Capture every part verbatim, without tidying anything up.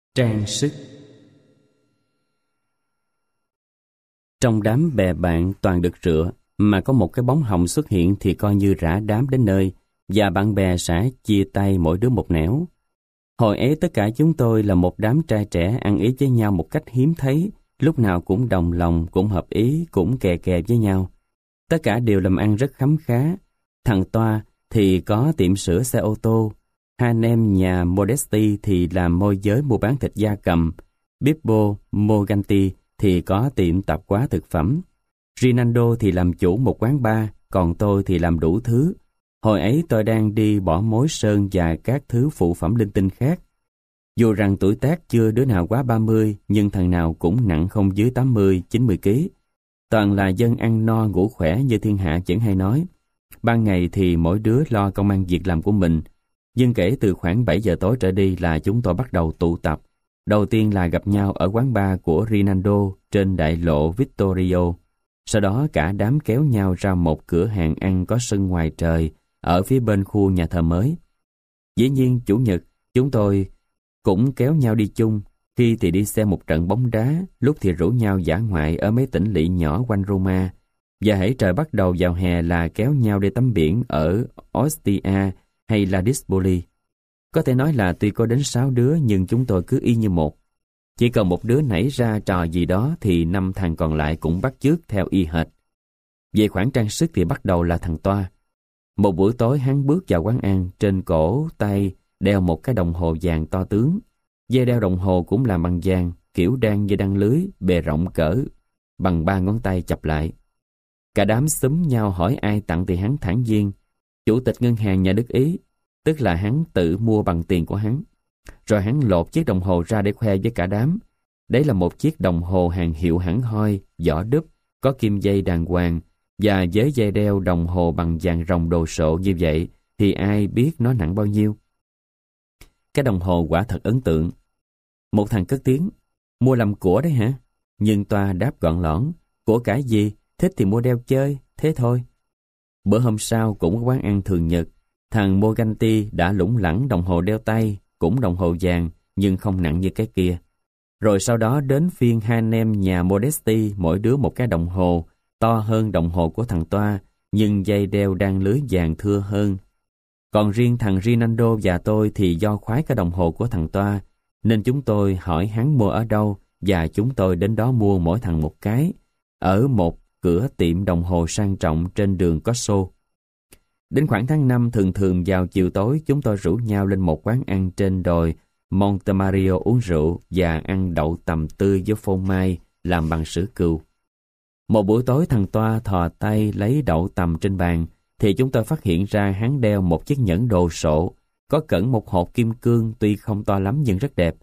Trang sức. Trong đám bè bạn toàn được rửa, mà có một cái bóng hồng xuất hiện thì coi như rã đám đến nơi, và bạn bè sẽ chia tay mỗi đứa một nẻo. Hồi ấy tất cả chúng tôi là một đám trai trẻ ăn ý với nhau một cách hiếm thấy, lúc nào cũng đồng lòng, cũng hợp ý, cũng kè kè với nhau. Tất cả đều làm ăn rất khấm khá. Thằng Toa thì có tiệm sửa xe ô tô, hai anh em nhà Modesti thì làm môi giới mua bán thịt gia cầm, Bippo Morganti thì có tiệm tạp hóa thực phẩm, Rinaldo thì làm chủ một quán bar, còn tôi thì làm đủ thứ. Hồi ấy tôi đang đi bỏ mối sơn và các thứ phụ phẩm linh tinh khác. Dù rằng tuổi tác chưa đứa nào quá ba mươi, nhưng thằng nào cũng nặng không dưới tám mươi, chín mươi ký. Toàn là dân ăn no ngủ khỏe như thiên hạ chẳng hay nói. Ban ngày thì mỗi đứa lo công ăn việc làm của mình, nhưng kể từ khoảng bảy giờ tối trở đi là chúng tôi bắt đầu tụ tập. Đầu tiên là gặp nhau ở quán bar của Rinaldo trên đại lộ Vittorio. Sau đó cả đám kéo nhau ra một cửa hàng ăn có sân ngoài trời ở phía bên khu nhà thờ mới. Dĩ nhiên chủ nhật chúng tôi cũng kéo nhau đi chung, khi thì đi xem một trận bóng đá, lúc thì rủ nhau dã ngoại ở mấy tỉnh lỵ nhỏ quanh Roma. Và hễ trời bắt đầu vào hè là kéo nhau đi tắm biển ở Ostia hay là Dispoli. Có thể nói là tuy có đến sáu đứa nhưng chúng tôi cứ y như một. Chỉ cần một đứa nảy ra trò gì đó thì năm thằng còn lại cũng bắt chước theo y hệt. Về khoản trang sức thì bắt đầu là thằng Toa. Một buổi tối hắn bước vào quán ăn, trên cổ tay đeo một cái đồng hồ vàng to tướng. Dây đeo đồng hồ cũng làm bằng vàng, kiểu đan như đăng lưới, bề rộng cỡ bằng ba ngón tay chập lại. Cả đám xúm nhau hỏi ai tặng thì hắn thản nhiên, chủ tịch ngân hàng nhà nước Ý, tức là hắn tự mua bằng tiền của hắn. Rồi hắn lột chiếc đồng hồ ra để khoe với cả đám. Đấy là một chiếc đồng hồ hàng hiệu hẳn hoi, vỏ đúc, có kim dây đàng hoàng, và với dây đeo đồng hồ bằng vàng ròng đồ sộ như vậy thì ai biết nó nặng bao nhiêu. Cái đồng hồ quả thật ấn tượng. Một thằng cất tiếng, mua làm của đấy hả? Nhưng Toa đáp gọn lõn, của cái gì, thích thì mua đeo chơi, thế thôi. Bữa hôm sau cũng có quán ăn thường nhật, thằng Morganti đã lủng lẳng đồng hồ đeo tay, cũng đồng hồ vàng, nhưng không nặng như cái kia. Rồi sau đó đến phiên hai anh em nhà Modesti, mỗi đứa một cái đồng hồ, to hơn đồng hồ của thằng Toa, nhưng dây đeo đan lưới vàng thưa hơn. Còn riêng thằng Rinaldo và tôi thì do khoái cái đồng hồ của thằng Toa, nên chúng tôi hỏi hắn mua ở đâu, và chúng tôi đến đó mua mỗi thằng một cái, ở một cửa tiệm đồng hồ sang trọng trên đường Corso. Đến khoảng tháng năm, thường thường vào chiều tối, chúng tôi rủ nhau lên một quán ăn trên đồi Montemario uống rượu và ăn đậu tằm tươi với phô mai làm bằng sữa cừu. Một buổi tối thằng Toa thò tay lấy đậu tằm trên bàn, thì chúng tôi phát hiện ra hắn đeo một chiếc nhẫn đồ sộ, có cẩn một hộp kim cương tuy không to lắm nhưng rất đẹp.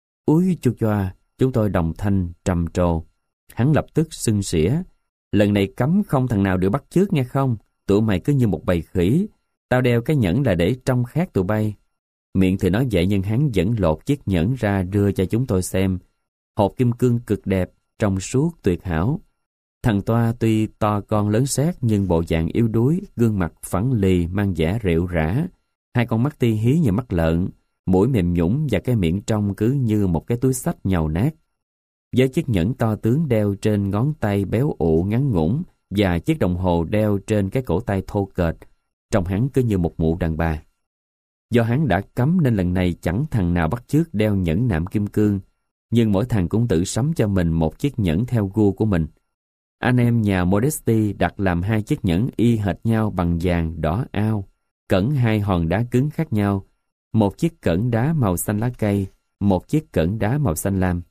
Úi chu choa, chúng tôi đồng thanh trầm trồ. Hắn lập tức xưng xỉa, lần này cấm không thằng nào được bắt chước nghe không? Tụi mày cứ như một bầy khỉ, tao đeo cái nhẫn là để trông khác tụi bay. Miệng thì nói vậy nhưng hắn vẫn lột chiếc nhẫn ra đưa cho chúng tôi xem. Hộp kim cương cực đẹp, trong suốt tuyệt hảo. Thằng Toa tuy to con lớn xác nhưng bộ dạng yếu đuối, gương mặt phẳng lì mang vẻ rệu rã, hai con mắt ti hí như mắt lợn, mũi mềm nhũn và cái miệng trong cứ như một cái túi xách nhàu nát. Với chiếc nhẫn to tướng đeo trên ngón tay béo ụ ngắn ngủn và chiếc đồng hồ đeo trên cái cổ tay thô kệch, trông hắn cứ như một mụ đàn bà. Do hắn đã cấm nên lần này chẳng thằng nào bắt chước đeo nhẫn nạm kim cương, nhưng mỗi thằng cũng tự sắm cho mình một chiếc nhẫn theo gu của mình. Anh em nhà Modesti đặt làm hai chiếc nhẫn y hệt nhau bằng vàng đỏ ao, cẩn hai hòn đá cứng khác nhau, một chiếc cẩn đá màu xanh lá cây, một chiếc cẩn đá màu xanh lam.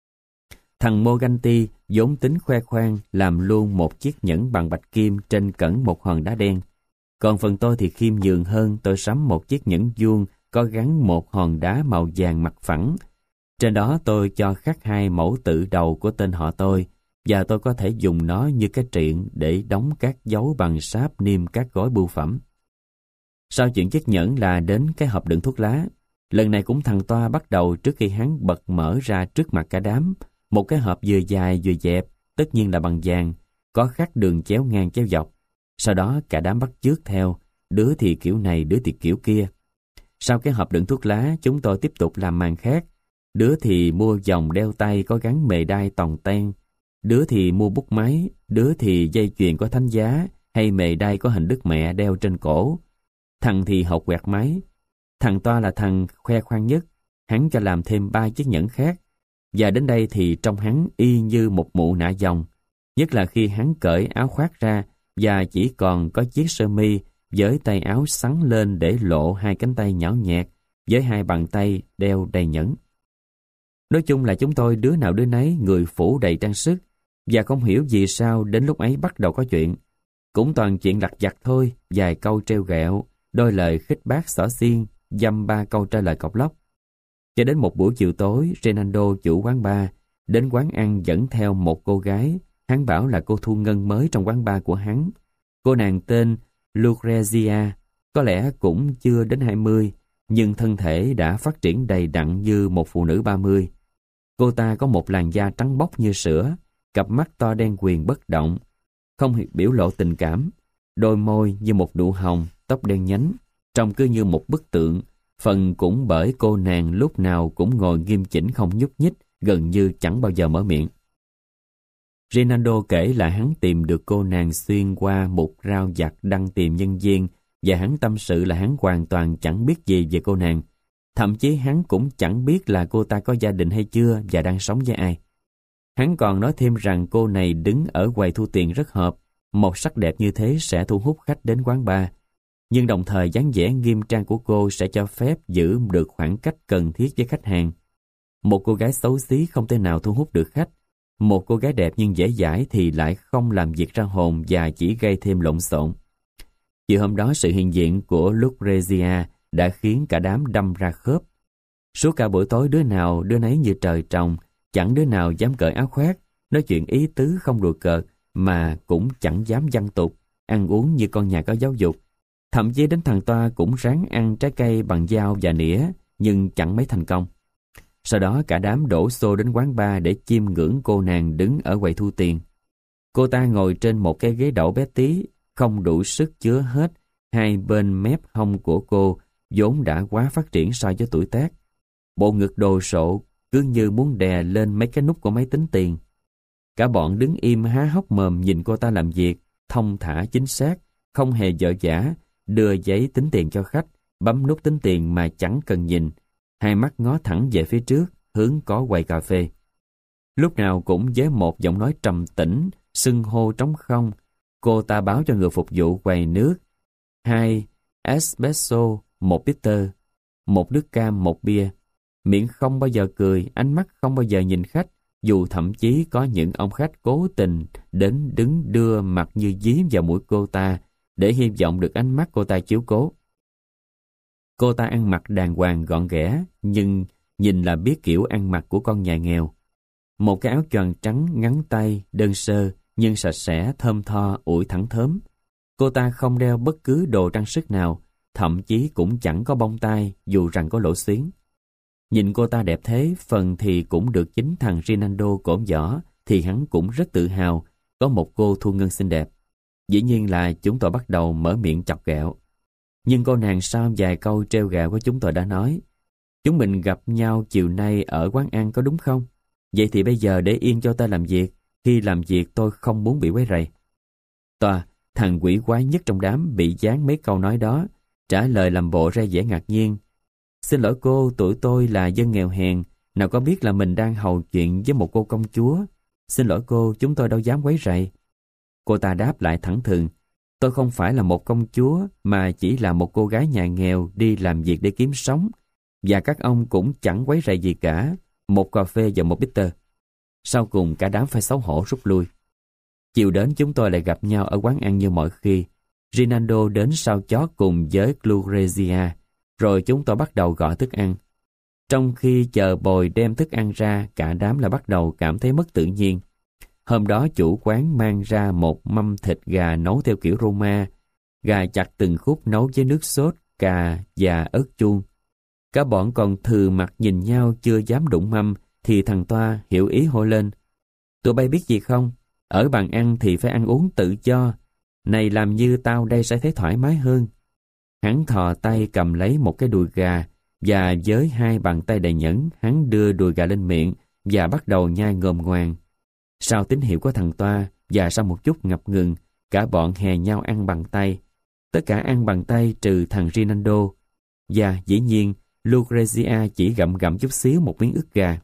Thằng Morganti vốn tính khoe khoang làm luôn một chiếc nhẫn bằng bạch kim trên cẩn một hòn đá đen. Còn phần tôi thì khiêm nhường hơn, tôi sắm một chiếc nhẫn vuông có gắn một hòn đá màu vàng mặt phẳng. Trên đó tôi cho khắc hai mẫu tự đầu của tên họ tôi, và tôi có thể dùng nó như cái triện để đóng các dấu bằng sáp niêm các gói bưu phẩm. Sau chuyện chiếc nhẫn là đến cái hộp đựng thuốc lá. Lần này cũng thằng Toa bắt đầu trước khi hắn bật mở ra trước mặt cả đám. Một cái hộp vừa dài vừa dẹp, tất nhiên là bằng vàng, có khắc đường chéo ngang chéo dọc. Sau đó cả đám bắt chước theo, đứa thì kiểu này, đứa thì kiểu kia. Sau cái hộp đựng thuốc lá, chúng tôi tiếp tục làm màn khác. đứa thì mua vòng đeo tay có gắn mề đai tòng ten, đứa thì mua bút máy, đứa thì dây chuyền có thánh giá hay mề đai có hình Đức Mẹ đeo trên cổ. Thằng thì học quẹt máy. Thằng Toa là thằng khoe khoang nhất, hắn cho làm thêm ba chiếc nhẫn khác, và đến đây thì trông hắn y như một mụ nạ dòng, nhất là khi hắn cởi áo khoác ra và chỉ còn có chiếc sơ mi với tay áo xắn lên để lộ hai cánh tay nhỏ nhẹt với hai bàn tay đeo đầy nhẫn. Nói chung là chúng tôi đứa nào đứa nấy người phủ đầy trang sức, và không hiểu vì sao đến lúc ấy bắt đầu có chuyện. Cũng toàn chuyện lặt vặt thôi, vài câu trêu ghẹo, đôi lời khích bác xỏ xiên, dăm ba câu trả lời cọc lóc. Cho đến một buổi chiều tối, Renando chủ quán bar đến quán ăn dẫn theo một cô gái, hắn bảo là cô thu ngân mới trong quán bar của hắn. Cô nàng tên Lucrezia, có lẽ cũng chưa đến hai mươi, nhưng thân thể đã phát triển đầy đặn như một phụ nữ ba mươi. Cô ta có một làn da trắng bóc như sữa, cặp mắt to đen quyền bất động, không biểu lộ tình cảm, đôi môi như một nụ hồng, tóc đen nhánh, trông cứ như một bức tượng, phần cũng bởi cô nàng lúc nào cũng ngồi nghiêm chỉnh không nhúc nhích, gần như chẳng bao giờ mở miệng. Renando kể là hắn tìm được cô nàng xuyên qua một rao vặt đăng tìm nhân viên, và hắn tâm sự là hắn hoàn toàn chẳng biết gì về cô nàng. Thậm chí hắn cũng chẳng biết là cô ta có gia đình hay chưa và đang sống với ai. Hắn còn nói thêm rằng cô này đứng ở quầy thu tiền rất hợp, một sắc đẹp như thế sẽ thu hút khách đến quán bar. Nhưng đồng thời dáng vẻ nghiêm trang của cô sẽ cho phép giữ được khoảng cách cần thiết với khách hàng. Một cô gái xấu xí không thể nào thu hút được khách. Một cô gái đẹp nhưng dễ dãi thì lại không làm việc ra hồn và chỉ gây thêm lộn xộn. Chiều hôm đó sự hiện diện của Lucrezia đã khiến cả đám đâm ra khớp. Suốt cả buổi tối đứa nào đứa nấy như trời trồng, chẳng đứa nào dám cởi áo khoác, nói chuyện ý tứ không đùa cợt mà cũng chẳng dám văng tục, ăn uống như con nhà có giáo dục. Thậm chí đến thằng Toa cũng ráng ăn trái cây bằng dao và nĩa, nhưng chẳng mấy thành công. Sau đó cả đám đổ xô đến quán bar để chiêm ngưỡng cô nàng đứng ở quầy thu tiền. Cô ta ngồi trên một cái ghế đẩu bé tí, không đủ sức chứa hết hai bên mép hông của cô, vốn đã quá phát triển so với tuổi tác. Bộ ngực đồ sộ cứ như muốn đè lên mấy cái nút của máy tính tiền. Cả bọn đứng im há hốc mồm nhìn cô ta làm việc, thông thả chính xác, không hề dở dả, đưa giấy tính tiền cho khách, bấm nút tính tiền mà chẳng cần nhìn, hai mắt ngó thẳng về phía trước, hướng có quầy cà phê. Lúc nào cũng với một giọng nói trầm tĩnh, xưng hô trống không, cô ta báo cho người phục vụ quầy nước: hai espresso, một bitter, một nước cam, một bia. Miệng không bao giờ cười, ánh mắt không bao giờ nhìn khách, dù thậm chí có những ông khách cố tình đến đứng đưa mặt như dí vào mũi cô ta để hy vọng được ánh mắt cô ta chiếu cố. Cô ta ăn mặc đàng hoàng gọn ghẽ, nhưng nhìn là biết kiểu ăn mặc của con nhà nghèo. Một cái áo choàng trắng ngắn tay, đơn sơ, nhưng sạch sẽ, thơm tho, ủi thẳng thớm. Cô ta không đeo bất cứ đồ trang sức nào, thậm chí cũng chẳng có bông tai, dù rằng có lỗ xuyến. Nhìn cô ta đẹp thế, phần thì cũng được chính thằng Renando cổ võ, thì hắn cũng rất tự hào, có một cô thu ngân xinh đẹp. Dĩ nhiên là chúng tôi bắt đầu mở miệng chọc ghẹo. Nhưng cô nàng sau vài câu trêu ghẹo của chúng tôi đã nói: chúng mình gặp nhau chiều nay ở quán ăn có đúng không? Vậy thì bây giờ để yên cho ta làm việc, khi làm việc tôi không muốn bị quấy rầy. Toa, thằng quỷ quái nhất trong đám bị dán mấy câu nói đó, trả lời làm bộ ra vẻ ngạc nhiên: xin lỗi cô, tụi tôi là dân nghèo hèn, nào có biết là mình đang hầu chuyện với một cô công chúa. Xin lỗi cô, chúng tôi đâu dám quấy rầy. Cô ta đáp lại thẳng thừng: tôi không phải là một công chúa, mà chỉ là một cô gái nhà nghèo đi làm việc để kiếm sống. Và các ông cũng chẳng quấy rầy gì cả, một cà phê và một bitter. Sau cùng cả đám phải xấu hổ rút lui. Chiều đến chúng tôi lại gặp nhau ở quán ăn như mọi khi. Renando đến sau chót cùng với Lucrezia, rồi chúng tôi bắt đầu gọi thức ăn. Trong khi chờ bồi đem thức ăn ra, cả đám lại bắt đầu cảm thấy mất tự nhiên. Hôm đó chủ quán mang ra một mâm thịt gà nấu theo kiểu Roma, gà chặt từng khúc nấu với nước sốt, cà và ớt chuông. Cả bọn còn thừ mặt nhìn nhau chưa dám đụng mâm, thì thằng Toa hiểu ý hô lên: tụi bay biết gì không? Ở bàn ăn thì phải ăn uống tự do. Này làm như tao đây sẽ thấy thoải mái hơn. Hắn thò tay cầm lấy một cái đùi gà, và với hai bàn tay đầy nhẫn, hắn đưa đùi gà lên miệng và bắt đầu nhai ngồm ngoàm. Sau tín hiệu của thằng Toa và sau một chút ngập ngừng, cả bọn hè nhau ăn bằng tay. Tất cả ăn bằng tay trừ thằng Rinaldo. Và dĩ nhiên, Lucrezia chỉ gặm gặm chút xíu một miếng ức gà.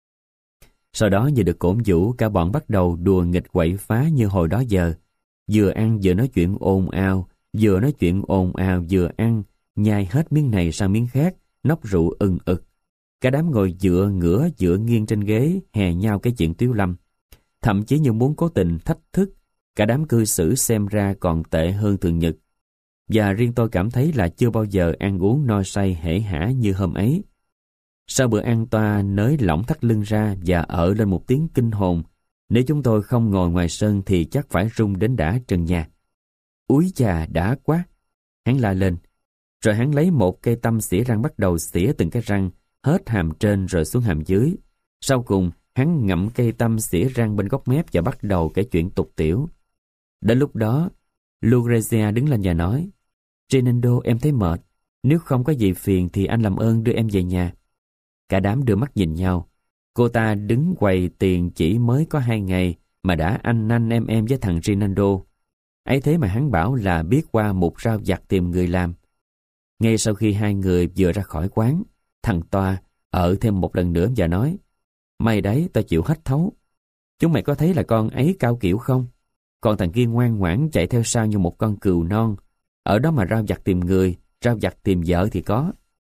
Sau đó như được cổ vũ, cả bọn bắt đầu đùa nghịch quậy phá như hồi đó giờ. Vừa ăn vừa nói chuyện ồn ào, vừa nói chuyện ồn ào vừa ăn, nhai hết miếng này sang miếng khác, nốc rượu ừng ực. Cả đám ngồi dựa ngửa dựa nghiêng trên ghế, hè nhau cái chuyện Tiếu Lâm. Thậm chí như muốn cố tình thách thức, cả đám cư xử xem ra còn tệ hơn thường nhật. Và riêng tôi cảm thấy là chưa bao giờ ăn uống no say hể hả như hôm ấy. Sau bữa ăn, Toa nới lỏng thắt lưng ra và ợ lên một tiếng kinh hồn. Nếu chúng tôi không ngồi ngoài sân thì chắc phải rung đến đã trần nhà. Úi chà, đã quá! Hắn la lên. Rồi hắn lấy một cây tăm xỉa răng bắt đầu xỉa từng cái răng, hết hàm trên rồi xuống hàm dưới. Sau cùng, hắn ngậm cây tăm xỉa răng bên góc mép và bắt đầu kể chuyện tục tiểu. Đến lúc đó, Lucrezia đứng lên và nói, Rinaldo, em thấy mệt. Nếu không có gì phiền thì anh làm ơn đưa em về nhà. Cả đám đưa mắt nhìn nhau. Cô ta đứng quầy tiền chỉ mới có hai ngày mà đã anh nanh em em với thằng Rinaldo. Ấy thế mà hắn bảo là biết qua một rau vặt tìm người làm. Ngay sau khi hai người vừa ra khỏi quán, thằng Toa ở thêm một lần nữa và nói, mày đấy, tao chịu hết thấu. Chúng mày có thấy là con ấy cao kiểu không? Còn thằng kia ngoan ngoãn chạy theo sau như một con cừu non. Ở đó mà rau vặt tìm người, rau vặt tìm vợ thì có.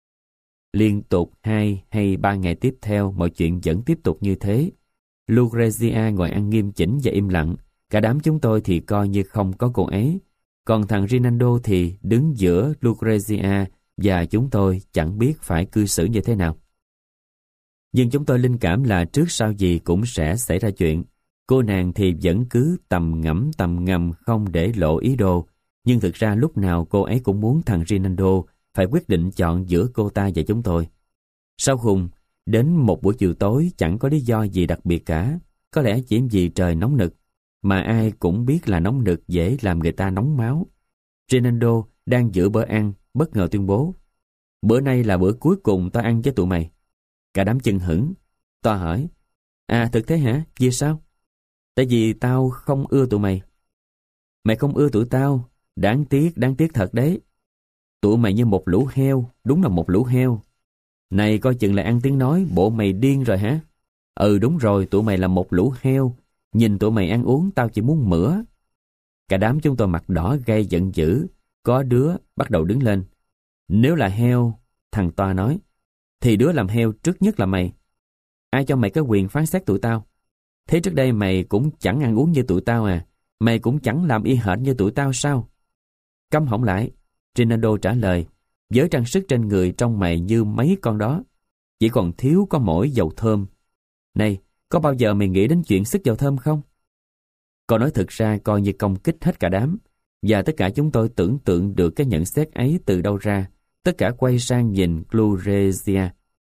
Liên tục hai hay ba ngày tiếp theo, mọi chuyện vẫn tiếp tục như thế. Lucrezia ngồi ăn nghiêm chỉnh và im lặng. Cả đám chúng tôi thì coi như không có cô ấy. Còn thằng Rinaldo thì đứng giữa Lucrezia và chúng tôi chẳng biết phải cư xử như thế nào. Nhưng chúng tôi linh cảm là trước sau gì cũng sẽ xảy ra chuyện. Cô nàng thì vẫn cứ tầm ngẫm tầm ngầm không để lộ ý đồ. Nhưng thực ra lúc nào cô ấy cũng muốn thằng Rinaldo phải quyết định chọn giữa cô ta và chúng tôi. Sau cùng, đến một buổi chiều tối chẳng có lý do gì đặc biệt cả. Có lẽ chỉ vì trời nóng nực. Mà ai cũng biết là nóng nực dễ làm người ta nóng máu. Rinaldo đang giữ bữa ăn, bất ngờ tuyên bố, bữa nay là bữa cuối cùng tao ăn với tụi mày. Cả đám chưng hửng. Tao hỏi, à thực thế hả? Vì sao? Tại vì tao không ưa tụi mày. Mày không ưa tụi tao? Đáng tiếc, đáng tiếc thật đấy. Tụi mày như một lũ heo, đúng là một lũ heo. Này coi chừng là ăn tiếng nói, bộ mày điên rồi hả? Ừ đúng rồi, tụi mày là một lũ heo. Nhìn tụi mày ăn uống tao chỉ muốn mửa. Cả đám chúng tôi mặt đỏ gay giận dữ. Có đứa bắt đầu đứng lên. Nếu là heo, thằng Toa nói, thì đứa làm heo trước nhất là mày. Ai cho mày cái quyền phán xét tụi tao? Thế trước đây mày cũng chẳng ăn uống như tụi tao à? Mày cũng chẳng làm y hệt như tụi tao sao? Câm họng lại, Rinaldo trả lời, với trang sức trên người trong mày như mấy con đó. Chỉ còn thiếu có mỗi dầu thơm. Này, có bao giờ mày nghĩ đến chuyện sức dầu thơm không? Câu nói thực ra coi như công kích hết cả đám. Và tất cả chúng tôi tưởng tượng được cái nhận xét ấy từ đâu ra. Tất cả quay sang nhìn Lucrezia.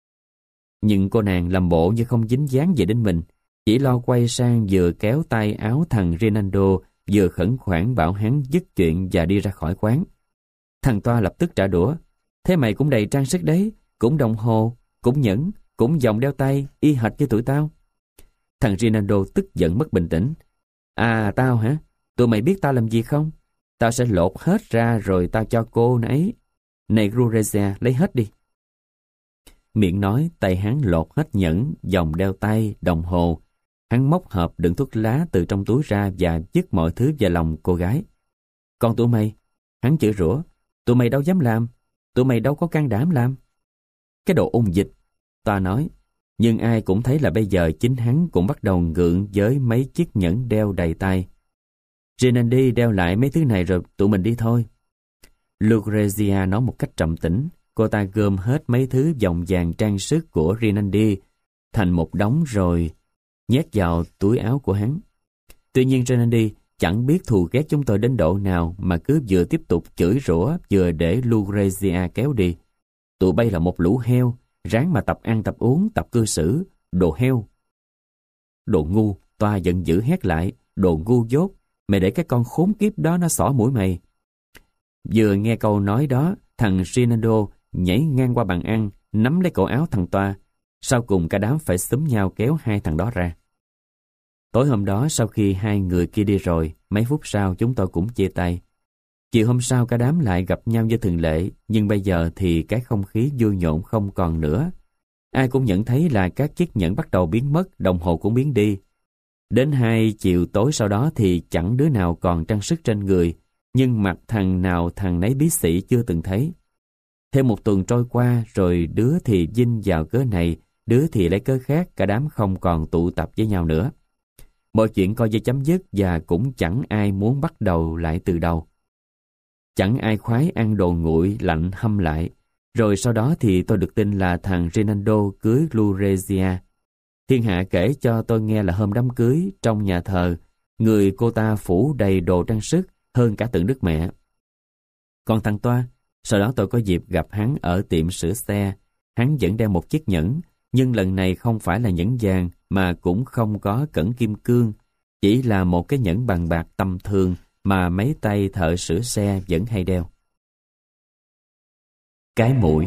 Nhưng cô nàng làm bộ như không dính dáng gì đến mình. Chỉ lo quay sang vừa kéo tay áo thằng Rinaldo, vừa khẩn khoản bảo hắn dứt chuyện và đi ra khỏi quán. Thằng Toa lập tức trả đũa. Thế mày cũng đầy trang sức đấy, cũng đồng hồ, cũng nhẫn, cũng vòng đeo tay, y hệt như tụi tao. Thằng Rinaldo tức giận mất bình tĩnh. À tao hả? Tụi mày biết tao làm gì không? Tao sẽ lột hết ra rồi tao cho cô nấy. Này Lucrezia, lấy hết đi. Miệng nói, tay hắn lột hết nhẫn, vòng đeo tay, đồng hồ. Hắn móc hộp đựng thuốc lá từ trong túi ra và dứt mọi thứ vào lòng cô gái. Còn tụi mày, hắn chửi rủa, tụi mày đâu dám làm, tụi mày đâu có can đảm làm. Cái đồ ôn dịch, ta nói. Nhưng ai cũng thấy là bây giờ chính hắn cũng bắt đầu ngượng với mấy chiếc nhẫn đeo đầy tay. Rinaldi đeo lại mấy thứ này rồi tụi mình đi thôi. Lucrezia nói một cách trầm tĩnh. Cô ta gom hết mấy thứ vòng vàng trang sức của Rinaldi thành một đống rồi nhét vào túi áo của hắn. Tuy nhiên Rinaldi chẳng biết thù ghét chúng tôi đến độ nào mà cứ vừa tiếp tục chửi rủa vừa để Lucrezia kéo đi. Tụi bay là một lũ heo, ráng mà tập ăn tập uống, tập cư xử, đồ heo. Đồ ngu, Toa giận dữ hét lại, đồ ngu dốt, mày để cái con khốn kiếp đó nó xỏ mũi mày. Vừa nghe câu nói đó, thằng Rinaldo nhảy ngang qua bàn ăn, nắm lấy cổ áo thằng Toa. Sau cùng cả đám phải xúm nhau kéo hai thằng đó ra. Tối hôm đó sau khi hai người kia đi rồi, mấy phút sau chúng tôi cũng chia tay. Chiều hôm sau cả đám lại gặp nhau như thường lệ, nhưng bây giờ thì cái không khí vui nhộn không còn nữa. Ai cũng nhận thấy là các chiếc nhẫn bắt đầu biến mất, đồng hồ cũng biến đi. Đến hai chiều tối sau đó thì chẳng đứa nào còn trang sức trên người, nhưng mặt thằng nào thằng nấy bí xị chưa từng thấy. Thêm một tuần trôi qua, rồi đứa thì dinh vào cớ này, đứa thì lấy cớ khác, cả đám không còn tụ tập với nhau nữa. Mọi chuyện coi như chấm dứt và cũng chẳng ai muốn bắt đầu lại từ đầu. Chẳng ai khoái ăn đồ nguội lạnh hâm lại. Rồi sau đó thì tôi được tin là thằng Rinaldo cưới Lucrezia. Thiên hạ kể cho tôi nghe là hôm đám cưới trong nhà thờ, người cô ta phủ đầy đồ trang sức hơn cả tượng Đức Mẹ. Còn thằng Toa, sau đó tôi có dịp gặp hắn ở tiệm sửa xe. Hắn vẫn đeo một chiếc nhẫn, nhưng lần này không phải là nhẫn vàng mà cũng không có cẩn kim cương, chỉ là một cái nhẫn bằng bạc tầm thường mà mấy tay thợ sửa xe vẫn hay đeo. Cái mũi.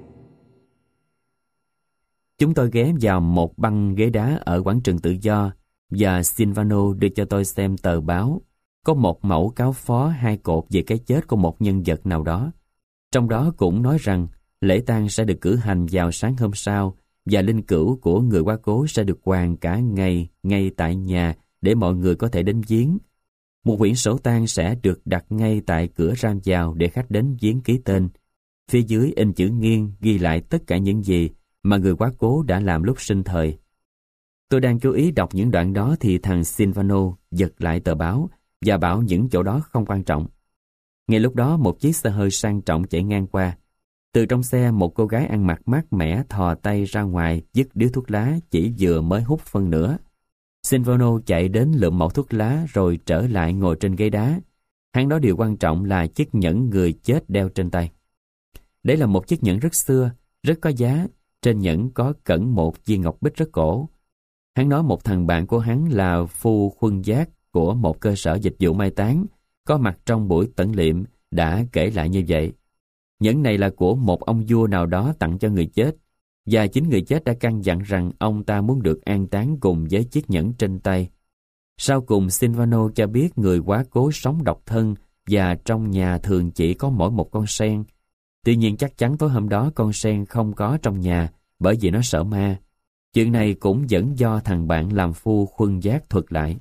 Chúng tôi ghé vào một băng ghế đá ở quảng trường Tự Do và Silvano đưa cho tôi xem tờ báo. Có một mẫu cáo phó hai cột về cái chết của một nhân vật nào đó. Trong đó cũng nói rằng lễ tang sẽ được cử hành vào sáng hôm sau và linh cữu của người quá cố sẽ được quàng cả ngày ngay tại nhà để mọi người có thể đến viếng. Một quyển sổ tang sẽ được đặt ngay tại cửa ra vào để khách đến viếng ký tên. Phía dưới in chữ nghiêng ghi lại tất cả những gì mà người quá cố đã làm lúc sinh thời. Tôi đang chú ý đọc những đoạn đó thì thằng Silvano giật lại tờ báo và bảo những chỗ đó không quan trọng. Ngay lúc đó một chiếc xe hơi sang trọng chạy ngang qua. Từ trong xe một cô gái ăn mặc mát mẻ thò tay ra ngoài dứt điếu thuốc lá chỉ vừa mới hút phân nửa. Silvano chạy đến lượm mẩu thuốc lá rồi trở lại ngồi trên ghế đá. Hắn nói điều quan trọng là chiếc nhẫn người chết đeo trên tay. Đấy là một chiếc nhẫn rất xưa, rất có giá. Trên nhẫn có cẩn một viên ngọc bích rất cổ. Hắn nói một thằng bạn của hắn là phu khuân giác của một cơ sở dịch vụ mai táng, có mặt trong buổi tẩn liệm, đã kể lại như vậy. Nhẫn này là của một ông vua nào đó tặng cho người chết, và chính người chết đã căn dặn rằng ông ta muốn được an táng cùng với chiếc nhẫn trên tay. Sau cùng Silvano cho biết người quá cố sống độc thân và trong nhà thường chỉ có mỗi một con sen. Tuy nhiên chắc chắn tối hôm đó con sen không có trong nhà bởi vì nó sợ ma. Chuyện này cũng vẫn do thằng bạn làm phu khuân giác thuật lại.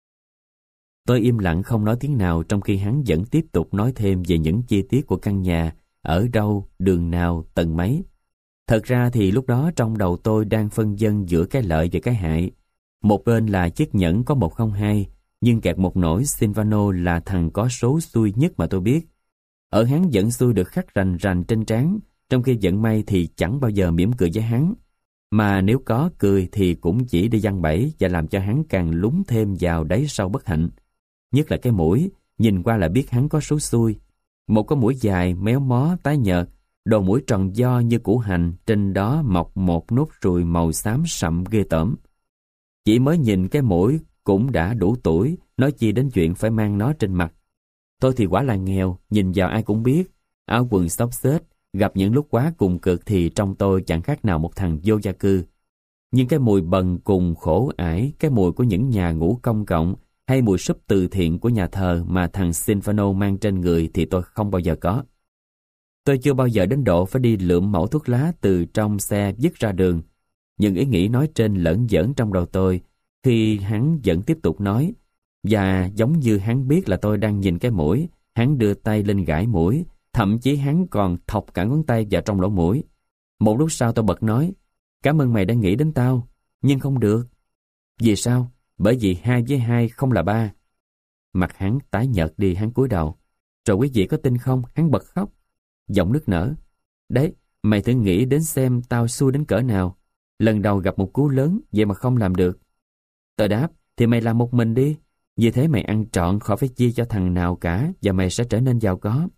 Tôi im lặng không nói tiếng nào trong khi hắn vẫn tiếp tục nói thêm về những chi tiết của căn nhà, ở đâu, đường nào, tầng mấy. Thật ra thì lúc đó trong đầu tôi đang phân vân giữa cái lợi và cái hại. Một bên là chiếc nhẫn có một không hai, nhưng kẹt một nỗi Silvano là thằng có số xui nhất mà tôi biết. Ở hắn vẫn xui được khắc rành rành trên trán, trong khi vận may thì chẳng bao giờ mỉm cười với hắn. Mà nếu có cười thì cũng chỉ đi giăng bẫy và làm cho hắn càng lún thêm vào đáy sâu bất hạnh. Nhất là cái mũi, nhìn qua là biết hắn có số xui. Một cái mũi dài, méo mó, tái nhợt, đầu mũi tròn do như củ hành, trên đó mọc một nốt ruồi màu xám sậm ghê tởm. Chỉ mới nhìn cái mũi cũng đã đủ tuổi, nói chi đến chuyện phải mang nó trên mặt. Tôi thì quả là nghèo, nhìn vào ai cũng biết, áo quần xốc xếch, gặp những lúc quá cùng cực thì trong tôi chẳng khác nào một thằng vô gia cư. Nhưng cái mùi bần cùng khổ ải, cái mùi của những nhà ngủ công cộng, hay mùi súp từ thiện của nhà thờ mà thằng Silvano mang trên người thì tôi không bao giờ có. Tôi chưa bao giờ đến độ phải đi lượm mẩu thuốc lá từ trong xe vứt ra đường. Những ý nghĩ nói trên lởn vởn trong đầu tôi khi hắn vẫn tiếp tục nói. Và giống như hắn biết là tôi đang nhìn cái mũi, hắn đưa tay lên gãi mũi, thậm chí hắn còn thọc cả ngón tay vào trong lỗ mũi. Một lúc sau tôi bật nói, cảm ơn mày đã nghĩ đến tao, nhưng không được. Vì sao? Bởi vì hai với hai không là ba. Mặt hắn tái nhợt đi, hắn cúi đầu. Rồi quý vị có tin không? Hắn bật khóc, giọng nức nở. Đấy, mày thử nghĩ đến xem tao xui đến cỡ nào. Lần đầu gặp một cú lớn, vậy mà không làm được. Tôi đáp, thì mày làm một mình đi. Vì thế mày ăn trọn khỏi phải chia cho thằng nào cả và mày sẽ trở nên giàu có.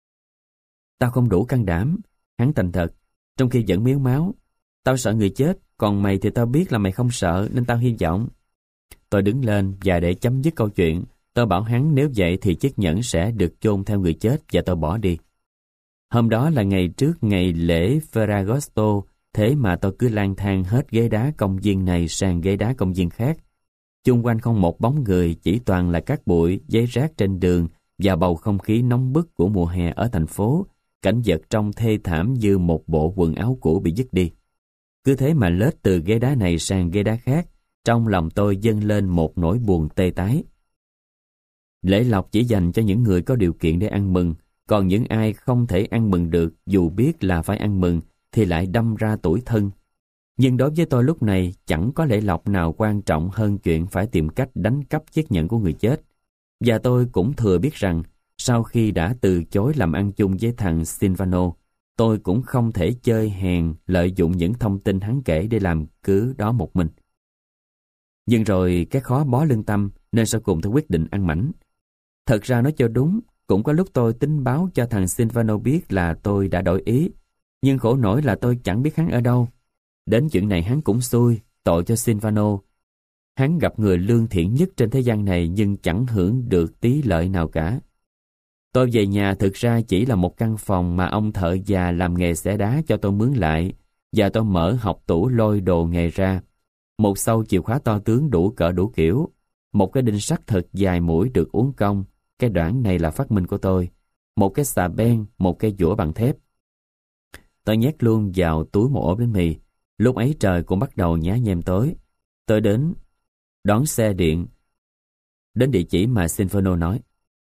Tao không đủ can đảm, hắn thành thật, trong khi vẫn miếu máu. Tao sợ người chết, còn mày thì tao biết là mày không sợ nên tao hy vọng. Tôi đứng lên và để chấm dứt câu chuyện, tôi bảo hắn nếu vậy thì chiếc nhẫn sẽ được chôn theo người chết và tôi bỏ đi. Hôm đó là ngày trước ngày lễ Ferragosto, thế mà tôi cứ lang thang hết ghế đá công viên này sang ghế đá công viên khác. Chung quanh không một bóng người, chỉ toàn là cát bụi, giấy rác trên đường và bầu không khí nóng bức của mùa hè ở thành phố. Cảnh vật trông thê thảm như một bộ quần áo cũ bị dứt đi. Cứ thế mà lết từ ghế đá này sang ghế đá khác, trong lòng tôi dâng lên một nỗi buồn tê tái. Lễ lộc chỉ dành cho những người có điều kiện để ăn mừng, còn những ai không thể ăn mừng được dù biết là phải ăn mừng thì lại đâm ra tủi thân. Nhưng đối với tôi lúc này chẳng có lễ lộc nào quan trọng hơn chuyện phải tìm cách đánh cắp chiếc nhẫn của người chết. Và tôi cũng thừa biết rằng sau khi đã từ chối làm ăn chung với thằng Silvano, tôi cũng không thể chơi hèn lợi dụng những thông tin hắn kể để làm cứ đó một mình. Nhưng rồi cái khó bó lương tâm nên sau cùng tôi quyết định ăn mảnh. Thật ra nói cho đúng, cũng có lúc tôi tính báo cho thằng Silvano biết là tôi đã đổi ý, nhưng khổ nổi là tôi chẳng biết hắn ở đâu. Đến chuyện này hắn cũng xui, tội cho Silvano. Hắn gặp người lương thiện nhất trên thế gian này nhưng chẳng hưởng được tí lợi nào cả. Tôi về nhà thực ra chỉ là một căn phòng mà ông thợ già làm nghề xẻ đá cho tôi mướn lại, và tôi mở học tủ lôi đồ nghề ra. Một sâu chìa khóa to tướng đủ cỡ đủ kiểu, một cái đinh sắt thật dài mũi được uốn cong, cái đoạn này là phát minh của tôi, một cái xà beng, một cái dũa bằng thép. Tôi nhét luôn vào túi một ổ bánh mì. Lúc ấy trời cũng bắt đầu nhá nhem tối. Tôi đến đón xe điện đến địa chỉ mà Silvano nói.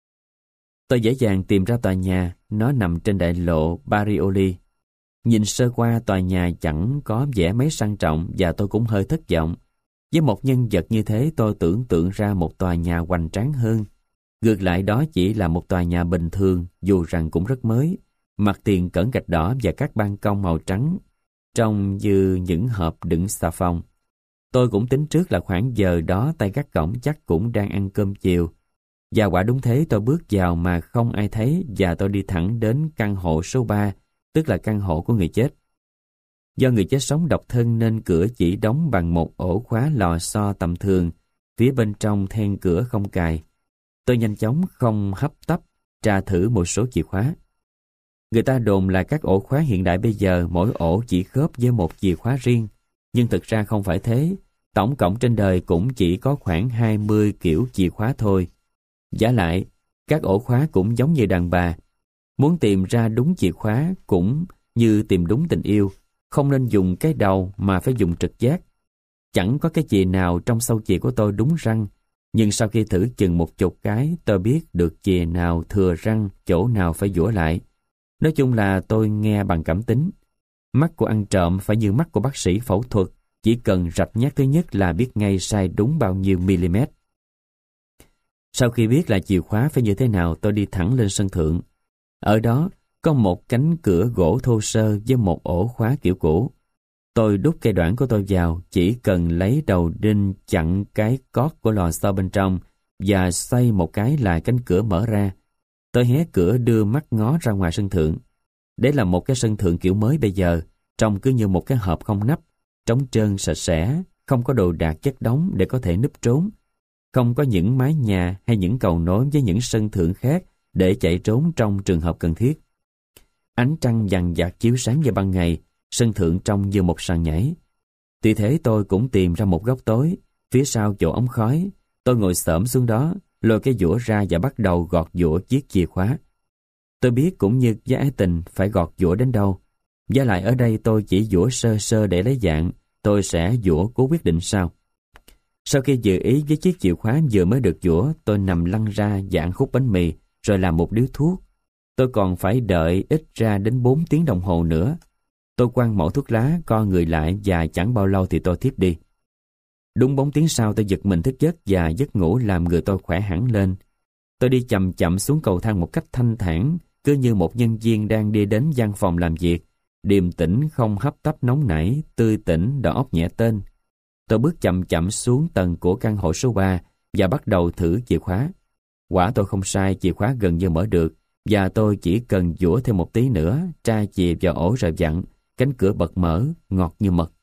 Tôi dễ dàng tìm ra tòa nhà, nó nằm trên đại lộ Barioli. Nhìn sơ qua tòa nhà chẳng có vẻ mấy sang trọng và tôi cũng hơi thất vọng. Với một nhân vật như thế tôi tưởng tượng ra một tòa nhà hoành tráng hơn. Ngược lại đó chỉ là một tòa nhà bình thường dù rằng cũng rất mới. Mặt tiền cẩn gạch đỏ và các ban công màu trắng trông như những hộp đựng xà phòng. Tôi cũng tính trước là khoảng giờ đó tay gác cổng chắc cũng đang ăn cơm chiều. Và quả đúng thế, tôi bước vào mà không ai thấy và tôi đi thẳng đến căn hộ số ba, tức là căn hộ của người chết. Do người chết sống độc thân nên cửa chỉ đóng bằng một ổ khóa lò xo tầm thường, phía bên trong then cửa không cài. Tôi nhanh chóng không hấp tấp tra thử một số chìa khóa. Người ta đồn là các ổ khóa hiện đại bây giờ mỗi ổ chỉ khớp với một chìa khóa riêng, nhưng thực ra không phải thế. Tổng cộng trên đời cũng chỉ có khoảng hai mươi kiểu chìa khóa thôi. Vả lại, các ổ khóa cũng giống như đàn bà. Muốn tìm ra đúng chìa khóa cũng như tìm đúng tình yêu, không nên dùng cái đầu mà phải dùng trực giác. Chẳng có cái chìa nào trong sâu chìa của tôi đúng răng, nhưng sau khi thử chừng một chục cái, tôi biết được chìa nào thừa răng, chỗ nào phải dũa lại. Nói chung là tôi nghe bằng cảm tính. Mắt của ăn trộm phải như mắt của bác sĩ phẫu thuật, chỉ cần rạch nhát thứ nhất là biết ngay sai đúng bao nhiêu mm. Sau khi biết là chìa khóa phải như thế nào, tôi đi thẳng lên sân thượng. Ở đó có một cánh cửa gỗ thô sơ với một ổ khóa kiểu cũ. Tôi đút cây đoản của tôi vào, chỉ cần lấy đầu đinh chặn cái cót của lò xo bên trong và xoay một cái là cánh cửa mở ra. Tôi hé cửa đưa mắt ngó ra ngoài sân thượng. Đấy là một cái sân thượng kiểu mới bây giờ, trông cứ như một cái hộp không nắp, trống trơn sạch sẽ, không có đồ đạc chất đống để có thể núp trốn. Không có những mái nhà hay những cầu nối với những sân thượng khác để chạy trốn trong trường hợp cần thiết. Ánh trăng vằn vạt chiếu sáng như ban ngày, sân thượng trông như một sàn nhảy. Tuy thế tôi cũng tìm ra một góc tối, phía sau chỗ ống khói. Tôi ngồi xổm xuống đó, lôi cái dũa ra và bắt đầu gọt dũa chiếc chìa khóa. Tôi biết cũng như với ái tình phải gọt dũa đến đâu. Và lại ở đây tôi chỉ dũa sơ sơ để lấy dạng, tôi sẽ dũa cố quyết định sau. Sau khi dự ý với chiếc chìa khóa vừa mới được dũa, tôi nằm lăn ra và ăn khúc bánh mì, rồi làm một điếu thuốc. Tôi còn phải đợi ít ra đến bốn tiếng đồng hồ nữa. Tôi quăng mẩu thuốc lá, co người lại và chẳng bao lâu thì tôi thiếp đi. Đúng bốn tiếng sau tôi giật mình thức giấc và giấc ngủ làm người tôi khỏe hẳn lên. Tôi đi chậm chậm xuống cầu thang một cách thanh thản, cứ như một nhân viên đang đi đến văn phòng làm việc, điềm tĩnh không hấp tấp nóng nảy, tươi tỉnh, đầu óc nhẹ tên. Tôi bước chậm chậm xuống tầng của căn hộ số ba và bắt đầu thử chìa khóa. Quả tôi không sai, chìa khóa gần như mở được và tôi chỉ cần dũa thêm một tí nữa, tra chìa vào ổ rồi vặn, cánh cửa bật mở, ngọt như mật.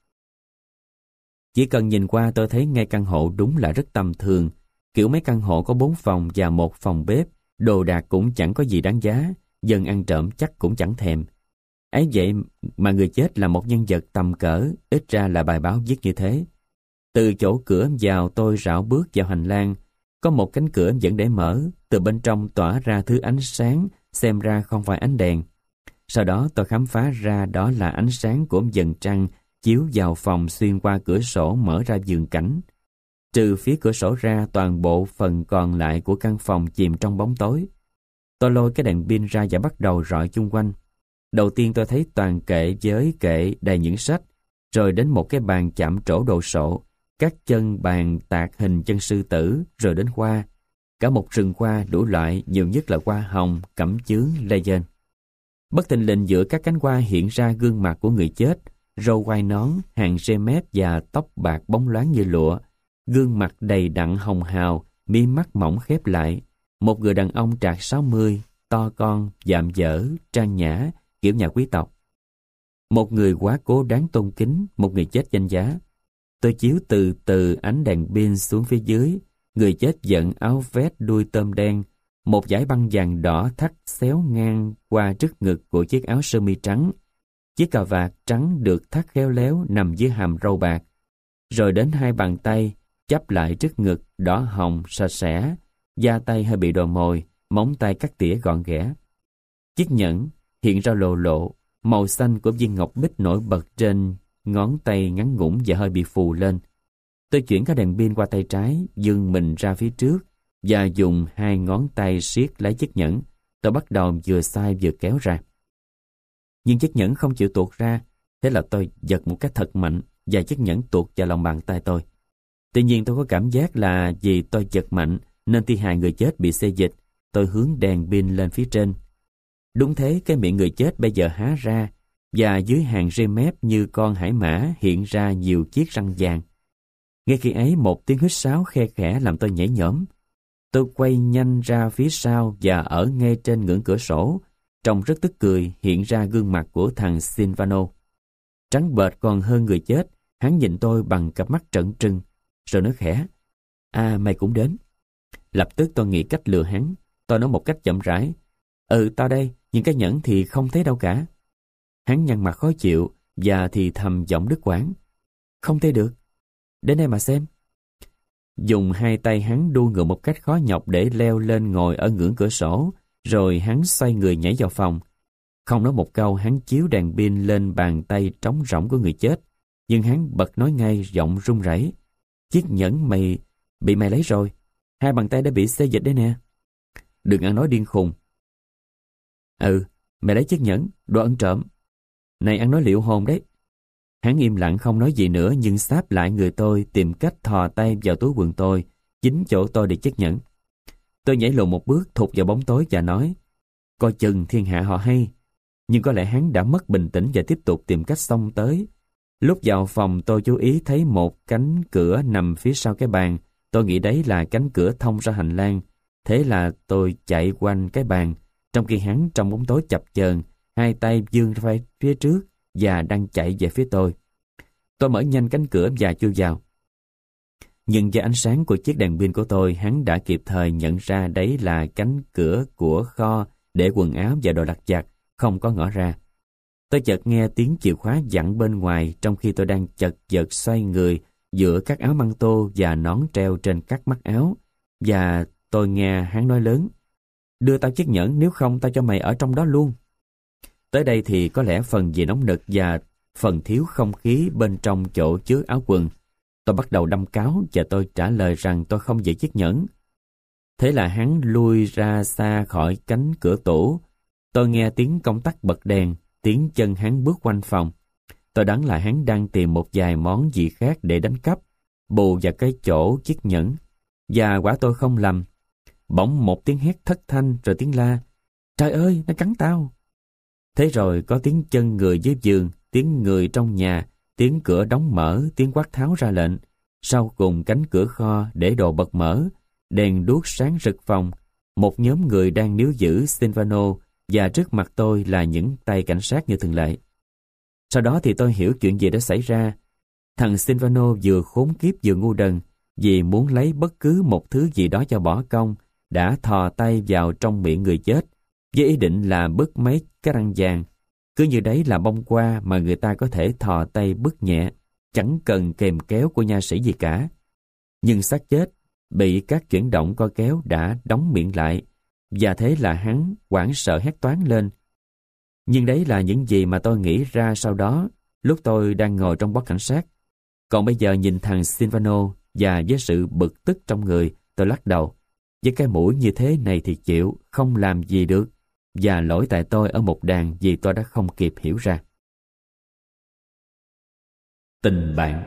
Chỉ cần nhìn qua tôi thấy ngay căn hộ đúng là rất tầm thường, kiểu mấy căn hộ có bốn phòng và một phòng bếp, đồ đạc cũng chẳng có gì đáng giá, dân ăn trộm chắc cũng chẳng thèm. Ấy vậy mà người chết là một nhân vật tầm cỡ, ít ra là bài báo viết như thế. Từ chỗ cửa vào tôi rảo bước vào hành lang, có một cánh cửa vẫn để mở, từ bên trong tỏa ra thứ ánh sáng, xem ra không phải ánh đèn. Sau đó tôi khám phá ra đó là ánh sáng của dần trăng chiếu vào phòng xuyên qua cửa sổ mở ra vườn cảnh. Trừ phía cửa sổ ra, toàn bộ phần còn lại của căn phòng chìm trong bóng tối. Tôi lôi cái đèn pin ra và bắt đầu rọi chung quanh. Đầu tiên tôi thấy toàn kệ với kệ đầy những sách, rồi đến một cái bàn chạm trổ đồ sộ, các chân bàn tạc hình chân sư tử, rồi đến hoa. Cả một rừng hoa đủ loại, nhiều nhất là hoa hồng, cẩm chướng, lê dên. Bất thình lình giữa các cánh hoa hiện ra gương mặt của người chết, râu quai nón, hàng rê mép và tóc bạc bóng loáng như lụa. Gương mặt đầy đặn hồng hào, mí mắt mỏng khép lại. Một người đàn ông trạc sáu mươi, to con, dạm dở, trang nhã, kiểu nhà quý tộc. Một người quá cố đáng tôn kính, một người chết danh giá. Tôi chiếu từ từ ánh đèn pin xuống phía dưới. Người chết dẫn áo vest đuôi tôm đen, một dải băng vàng đỏ thắt xéo ngang qua trước ngực của chiếc áo sơ mi trắng. Chiếc cà vạt trắng được thắt khéo léo nằm dưới hàm râu bạc. Rồi đến hai bàn tay, chắp lại trước ngực, đỏ hồng, sạch sẽ, da tay hơi bị đồ mồi, móng tay cắt tỉa gọn ghẽ. Chiếc nhẫn hiện ra lộ lộ, màu xanh của viên ngọc bích nổi bật trên ngón tay ngắn ngủn và hơi bị phù lên. Tôi chuyển cái đèn pin qua tay trái, dâng mình ra phía trước và dùng hai ngón tay siết lấy chiếc nhẫn. Tôi bắt đầu vừa sai vừa kéo ra. Nhưng chiếc nhẫn không chịu tuột ra, thế là tôi giật một cái thật mạnh và chiếc nhẫn tuột vào lòng bàn tay tôi. Tuy nhiên tôi có cảm giác là vì tôi giật mạnh nên thi hài người chết bị xê dịch. Tôi hướng đèn pin lên phía trên. Đúng thế, cái miệng người chết bây giờ há ra và dưới hàng rê mép như con hải mã hiện ra nhiều chiếc răng vàng. Ngay khi ấy một tiếng huýt sáo khe khẽ làm tôi nhảy nhõm. Tôi quay nhanh ra phía sau và ở ngay trên ngưỡng cửa sổ, trông rất tức cười, hiện ra gương mặt của thằng Silvano. Trắng bệch còn hơn người chết, hắn nhìn tôi bằng cặp mắt trợn trừng, rồi nói khẽ: "À, mày cũng đến." Lập tức tôi nghĩ cách lừa hắn. Tôi nói một cách chậm rãi: "Ừ, tao đây, nhưng cái nhẫn thì không thấy đâu cả." Hắn nhăn mặt khó chịu và thì thầm giọng đứt quãng: "Không thấy được. Đến đây mà xem." Dùng hai tay hắn đu ngựa một cách khó nhọc để leo lên ngồi ở ngưỡng cửa sổ, rồi hắn xoay người nhảy vào phòng. Không nói một câu, hắn chiếu đèn pin lên bàn tay trống rỗng của người chết, nhưng hắn bật nói ngay, giọng run rẩy: "Chiếc nhẫn mày bị mày lấy rồi. Hai bàn tay đã bị xê dịch đấy nè." "Đừng ăn nói điên khùng." "Ừ, mày lấy chiếc nhẫn, đồ ăn trộm. Này ăn nói liệu hồn đấy." Hắn im lặng không nói gì nữa, nhưng sáp lại người tôi, tìm cách thò tay vào túi quần tôi, chính chỗ tôi để chiếc nhẫn. Tôi nhảy lùi một bước, thụt vào bóng tối và nói: "Coi chừng thiên hạ họ hay." Nhưng có lẽ hắn đã mất bình tĩnh và tiếp tục tìm cách xông tới. Lúc vào phòng tôi chú ý thấy một cánh cửa nằm phía sau cái bàn. Tôi nghĩ đấy là cánh cửa thông ra hành lang. Thế là tôi chạy quanh cái bàn, trong khi hắn trong bóng tối chập chờn, hai tay vươn ra phía trước và đang chạy về phía tôi. Tôi mở nhanh cánh cửa và chui vào. Nhưng do ánh sáng của chiếc đèn pin của tôi, hắn đã kịp thời nhận ra đấy là cánh cửa của kho để quần áo và đồ lặt vặt, không có ngõ ra. Tôi chợt nghe tiếng chìa khóa vặn bên ngoài trong khi tôi đang chật vật xoay người giữa các áo măng tô và nón treo trên các mắt áo. Và tôi nghe hắn nói lớn: "Đưa tao chiếc nhẫn, nếu không tao cho mày ở trong đó luôn." Tới đây thì có lẽ phần vì nóng nực và phần thiếu không khí bên trong chỗ chứa áo quần, tôi bắt đầu đâm cáo và tôi trả lời rằng tôi không giữ chiếc nhẫn. Thế là hắn lui ra xa khỏi cánh cửa tủ. Tôi nghe tiếng công tắc bật đèn, tiếng chân hắn bước quanh phòng. Tôi đoán là hắn đang tìm một vài món gì khác để đánh cắp, bù vào cái chỗ chiếc nhẫn. Và quả tôi không lầm. Bỗng một tiếng hét thất thanh rồi tiếng la: "Trời ơi, nó cắn tao!" Thế rồi có tiếng chân người dưới giường, tiếng người trong nhà, tiếng cửa đóng mở, tiếng quát tháo ra lệnh. Sau cùng cánh cửa kho để đồ bật mở, đèn đuốc sáng rực phòng, một nhóm người đang níu giữ Silvano và trước mặt tôi là những tay cảnh sát như thường lệ. Sau đó thì tôi hiểu chuyện gì đã xảy ra. Thằng Silvano vừa khốn kiếp vừa ngu đần, vì muốn lấy bất cứ một thứ gì đó cho bỏ công, đã thò tay vào trong miệng người chết, với ý định là bứt mấy cái răng vàng. Cứ như đấy là bông hoa mà người ta có thể thò tay bứt nhẹ, chẳng cần kèm kéo của nha sĩ gì cả. Nhưng xác chết bị các chuyển động co kéo đã đóng miệng lại, và thế là hắn hoảng sợ hét toáng lên. Nhưng đấy là những gì mà tôi nghĩ ra sau đó, lúc tôi đang ngồi trong box cảnh sát. Còn bây giờ nhìn thằng Silvano và với sự bực tức trong người, tôi lắc đầu. Với cái mũi như thế này thì chịu, không làm gì được. Và lỗi tại tôi ở một đàn vì tôi đã không kịp hiểu ra. Tình bạn.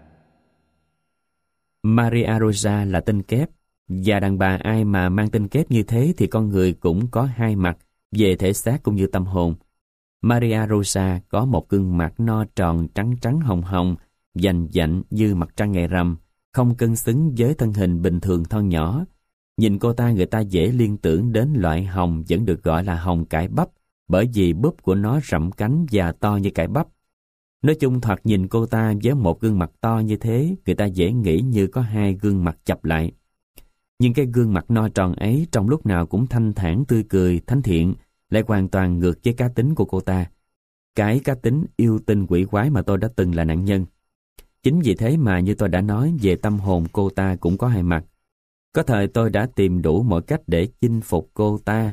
Maria Rosa là tên kép, và đàn bà ai mà mang tên kép như thế thì con người cũng có hai mặt, về thể xác cũng như tâm hồn. Maria Rosa có một gương mặt no tròn trắng trắng hồng hồng, vành vạnh như mặt trăng ngày rằm, không cân xứng với thân hình bình thường thon nhỏ. Nhìn cô ta người ta dễ liên tưởng đến loại hồng vẫn được gọi là hồng cải bắp, bởi vì búp của nó rậm cánh và to như cải bắp. Nói chung thoạt nhìn cô ta với một gương mặt to như thế, người ta dễ nghĩ như có hai gương mặt chập lại. Nhưng cái gương mặt no tròn ấy trong lúc nào cũng thanh thản tươi cười, thánh thiện, lại hoàn toàn ngược với cá tính của cô ta. Cái cá tính yêu tinh quỷ quái mà tôi đã từng là nạn nhân. Chính vì thế mà như tôi đã nói về tâm hồn cô ta cũng có hai mặt. Có thời tôi đã tìm đủ mọi cách để chinh phục cô ta.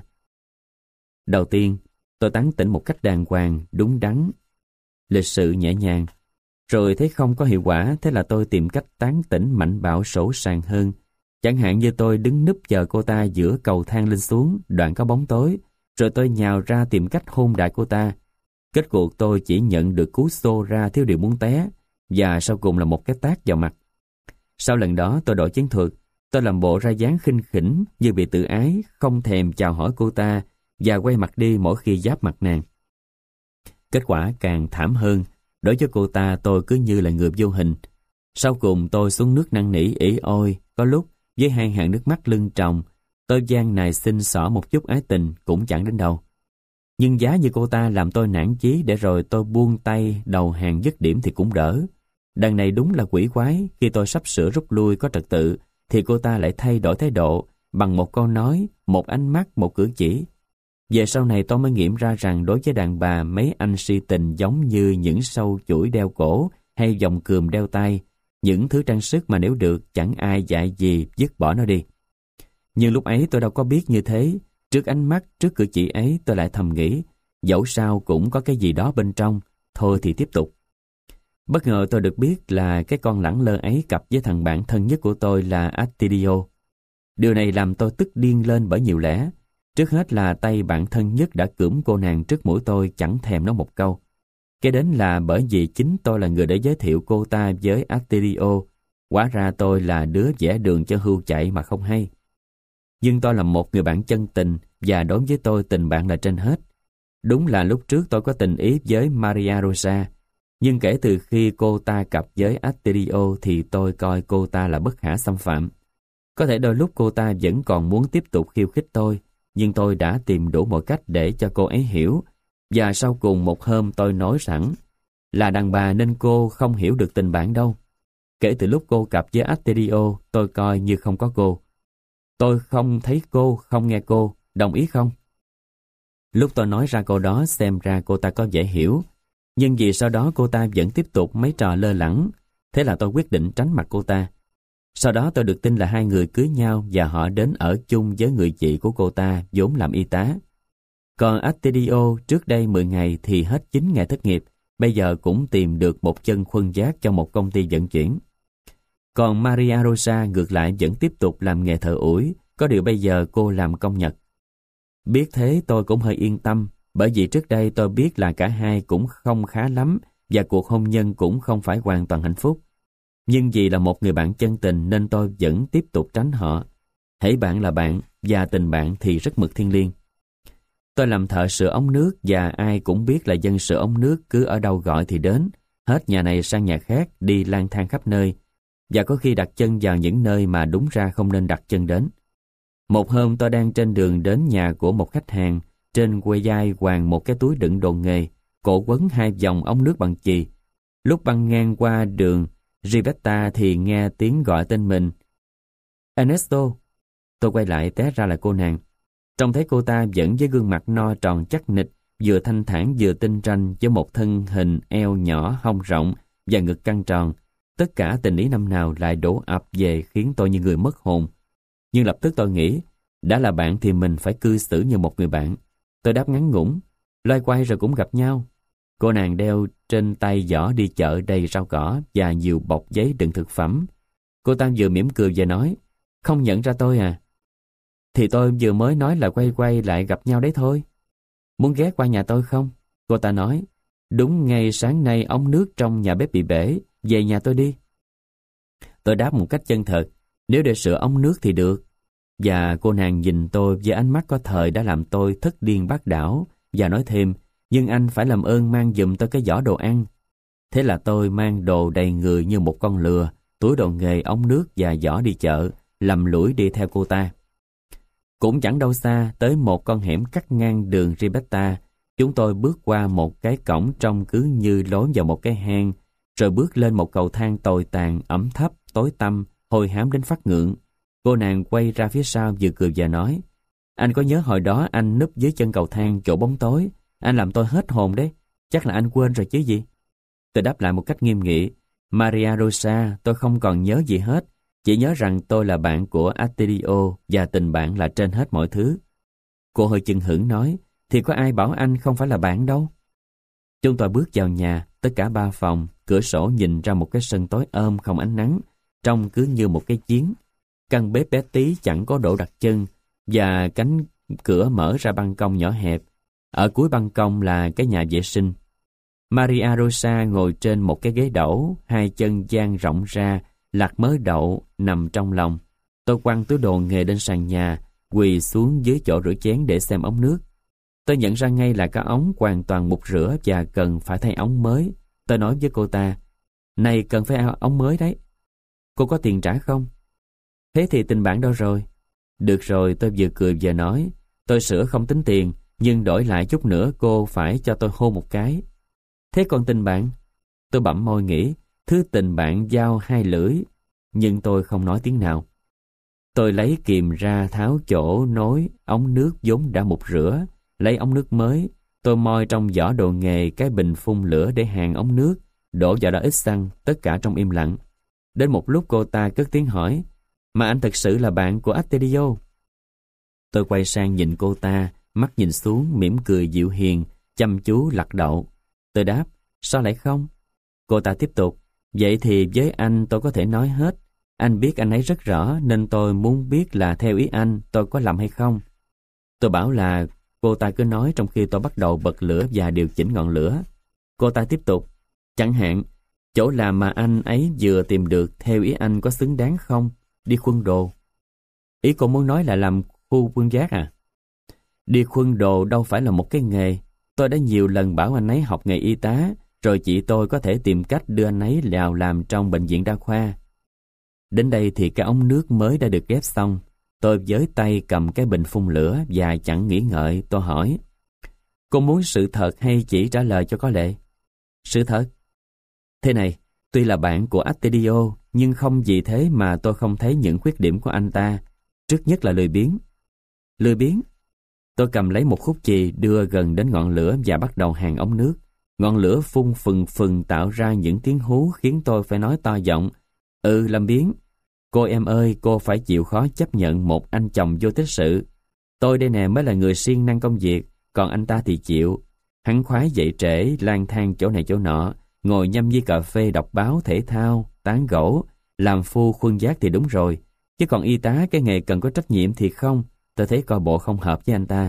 Đầu tiên, tôi tán tỉnh một cách đàng hoàng, đúng đắn, lịch sự nhẹ nhàng. Rồi thấy không có hiệu quả, thế là tôi tìm cách tán tỉnh mạnh bạo sỗ sàng hơn. Chẳng hạn như tôi đứng núp chờ cô ta giữa cầu thang lên xuống, đoạn có bóng tối, rồi tôi nhào ra tìm cách hôn đại cô ta. Kết cuộc tôi chỉ nhận được cú xô ra thiếu điều muốn té, và sau cùng là một cái tát vào mặt. Sau lần đó tôi đổi chiến thuật, tôi làm bộ ra dáng khinh khỉnh như bị tự ái, không thèm chào hỏi cô ta và quay mặt đi mỗi khi giáp mặt nàng. Kết quả càng thảm hơn, đối với cô ta tôi cứ như là người vô hình. Sau cùng tôi xuống nước năn nỉ ỉ ôi, có lúc với hai hàng nước mắt lưng tròng, tôi gian này xin xỏ một chút ái tình cũng chẳng đến đâu. Nhưng giá như cô ta làm tôi nản chí để rồi tôi buông tay đầu hàng dứt điểm thì cũng đỡ. Đằng này đúng là quỷ quái, khi tôi sắp sửa rút lui có trật tự, thì cô ta lại thay đổi thái độ bằng một câu nói, một ánh mắt, một cử chỉ. Về sau này tôi mới nghiệm ra rằng đối với đàn bà mấy anh si tình giống như những sâu chuỗi đeo cổ hay vòng cườm đeo tay, những thứ trang sức mà nếu được chẳng ai dạy gì dứt bỏ nó đi. Nhưng lúc ấy tôi đâu có biết như thế. Trước ánh mắt, trước cử chỉ ấy tôi lại thầm nghĩ, dẫu sao cũng có cái gì đó bên trong, thôi thì tiếp tục. Bất ngờ tôi được biết là cái con lẳng lơ ấy cặp với thằng bạn thân nhất của tôi là Attilio. Điều này làm tôi tức điên lên bởi nhiều lẽ. Trước hết là tay bạn thân nhất đã cưỡng cô nàng trước mũi tôi chẳng thèm nói một câu. Cái đến là bởi vì chính tôi là người đã giới thiệu cô ta với Attilio. Hóa ra tôi là đứa vẽ đường cho hươu chạy mà không hay. Nhưng tôi là một người bạn chân tình và đối với tôi tình bạn là trên hết. Đúng là lúc trước tôi có tình ý với Maria Rosa, nhưng kể từ khi cô ta cặp với Attilio thì tôi coi cô ta là bất khả xâm phạm. Có thể đôi lúc cô ta vẫn còn muốn tiếp tục khiêu khích tôi, nhưng tôi đã tìm đủ mọi cách để cho cô ấy hiểu. Và sau cùng một hôm tôi nói sẵn là đàn bà nên cô không hiểu được tình bạn đâu. Kể từ lúc cô cặp với Attilio, tôi coi như không có cô. Tôi không thấy cô, không nghe cô, đồng ý không? Lúc tôi nói ra câu đó xem ra cô ta có vẻ hiểu, nhưng vì sau đó cô ta vẫn tiếp tục mấy trò lơ lửng, thế là tôi quyết định tránh mặt cô ta. Sau đó tôi được tin là hai người cưới nhau và họ đến ở chung với người chị của cô ta vốn làm y tá. Còn Attilio trước đây mười ngày thì hết chín ngày thất nghiệp, bây giờ cũng tìm được một chân khuân vác cho một công ty vận chuyển. Còn Maria Rosa ngược lại vẫn tiếp tục làm nghề thợ ủi, có điều bây giờ cô làm công nhật. Biết thế tôi cũng hơi yên tâm, bởi vì trước đây tôi biết là cả hai cũng không khá lắm và cuộc hôn nhân cũng không phải hoàn toàn hạnh phúc. Nhưng vì là một người bạn chân tình nên tôi vẫn tiếp tục tránh họ. Hễ bạn là bạn và tình bạn thì rất mực thiêng liêng. Tôi làm thợ sửa ống nước và ai cũng biết là dân sửa ống nước cứ ở đâu gọi thì đến, hết nhà này sang nhà khác đi lang thang khắp nơi, và có khi đặt chân vào những nơi mà đúng ra không nên đặt chân đến. Một hôm tôi đang trên đường đến nhà của một khách hàng, trên quầy vai quàng một cái túi đựng đồ nghề, cổ quấn hai vòng ống nước bằng chì. Lúc băng ngang qua đường Rivetta thì nghe tiếng gọi tên mình. Ernesto. Tôi quay lại té ra là cô nàng. Trông thấy cô ta vẫn với gương mặt no tròn chắc nịch, vừa thanh thản vừa tinh ranh, với một thân hình eo nhỏ hông rộng và ngực căng tròn. Tất cả tình ý năm nào lại đổ ập về khiến tôi như người mất hồn. Nhưng lập tức tôi nghĩ, đã là bạn thì mình phải cư xử như một người bạn. Tôi đáp ngắn ngủn, loay quay rồi cũng gặp nhau. Cô nàng đeo trên tay giỏ đi chợ đầy rau cỏ và nhiều bọc giấy đựng thực phẩm. Cô ta vừa mỉm cười và nói, không nhận ra tôi à? Thì tôi vừa mới nói là quay quay lại gặp nhau đấy thôi. Muốn ghé qua nhà tôi không? Cô ta nói, đúng ngay sáng nay ống nước trong nhà bếp bị bể, về nhà tôi đi. Tôi đáp một cách chân thật, nếu để sửa ống nước thì được. Và cô nàng nhìn tôi với ánh mắt có thời đã làm tôi thất điên bát đảo, và nói thêm, nhưng anh phải làm ơn mang giùm tôi cái giỏ đồ ăn. Thế là tôi mang đồ đầy người như một con lừa, túi đồ nghề, ống nước và giỏ đi chợ, lầm lũi đi theo cô ta. Cũng chẳng đâu xa, tới một con hẻm cắt ngang đường Ribetta, chúng tôi bước qua một cái cổng trông cứ như lối vào một cái hang, rồi bước lên một cầu thang tồi tàn, ẩm thấp, tối tăm, hôi hám đến phát ngượng. Cô nàng quay ra phía sau vừa cười vừa nói, anh có nhớ hồi đó anh núp dưới chân cầu thang chỗ bóng tối, anh làm tôi hết hồn đấy, chắc là anh quên rồi chứ gì? Tôi đáp lại một cách nghiêm nghị, Maria Rosa, tôi không còn nhớ gì hết, chỉ nhớ rằng tôi là bạn của Attilio và tình bạn là trên hết mọi thứ. Cô hơi chưng hửng nói, thì có ai bảo anh không phải là bạn đâu. Chúng tôi bước vào nhà, tất cả ba phòng, cửa sổ nhìn ra một cái sân tối ôm không ánh nắng, trông cứ như một cái giếng. Căn bếp bé tí chẳng có đổ đặt chân, và cánh cửa mở ra ban công nhỏ hẹp. Ở cuối ban công là cái nhà vệ sinh. Maria Rosa ngồi trên một cái ghế đẩu, hai chân dang rộng ra, lặt mớ đậu nằm trong lòng. Tôi quăng túi đồ nghề lên sàn nhà, quỳ xuống dưới chỗ rửa chén để xem ống nước. Tôi nhận ra ngay là cái ống hoàn toàn mục rửa và cần phải thay ống mới. Tôi nói với cô ta, này cần phải ống mới đấy. Cô có tiền trả không? Thế thì tình bạn đâu rồi? Được rồi, tôi vừa cười vừa nói, tôi sửa không tính tiền, nhưng đổi lại chút nữa cô phải cho tôi hôn một cái. Thế còn tình bạn? Tôi bặm môi nghĩ, thứ tình bạn giao hai lưỡi, nhưng tôi không nói tiếng nào. Tôi lấy kìm ra tháo chỗ nối ống nước vốn đã mục rửa, lấy ống nước mới. Tôi moi trong giỏ đồ nghề cái bình phun lửa để hàn ống nước, đổ vào đó ít xăng, tất cả trong im lặng. Đến một lúc cô ta cất tiếng hỏi, mà anh thật sự là bạn của Attilio? Tôi quay sang nhìn cô ta, mắt nhìn xuống, mỉm cười dịu hiền, chăm chú lặt đậu. Tôi đáp, sao lại không? Cô ta tiếp tục, vậy thì với anh tôi có thể nói hết. Anh biết anh ấy rất rõ nên tôi muốn biết là theo ý anh tôi có lầm hay không. Tôi bảo là cô ta cứ nói trong khi tôi bắt đầu bật lửa và điều chỉnh ngọn lửa. Cô ta tiếp tục, chẳng hạn, chỗ làm mà anh ấy vừa tìm được theo ý anh có xứng đáng không? Đi khuân đồ. Ý cô muốn nói là làm khu quân giác à? Đi khuân đồ đâu phải là một cái nghề. Tôi đã nhiều lần bảo anh ấy học nghề y tá, rồi chị tôi có thể tìm cách đưa anh ấy vào làm trong bệnh viện đa khoa. Đến đây thì cái ống nước mới đã được ghép xong. Tôi với tay cầm cái bình phun lửa và chẳng nghĩ ngợi tôi hỏi, cô muốn sự thật hay chỉ trả lời cho có lệ? Sự thật. Thế này, tuy là bạn của Attilio, nhưng không vì thế mà tôi không thấy những khuyết điểm của anh ta. Trước nhất là lười biếng. Lười biếng? Tôi cầm lấy một khúc chì đưa gần đến ngọn lửa và bắt đầu hàn ống nước. Ngọn lửa phun phừng phừng tạo ra những tiếng hú khiến tôi phải nói to giọng, ừ, làm biếng. Cô em ơi, cô phải chịu khó chấp nhận một anh chồng vô tích sự. Tôi đây nè mới là người siêng năng công việc, còn anh ta thì chịu. Hắn khoái dậy trễ, lang thang chỗ này chỗ nọ, ngồi nhâm nhi cà phê đọc báo thể thao, tán gẫu, làm phu khuân giác thì đúng rồi. Chứ còn y tá cái nghề cần có trách nhiệm thì không, tôi thấy coi bộ không hợp với anh ta.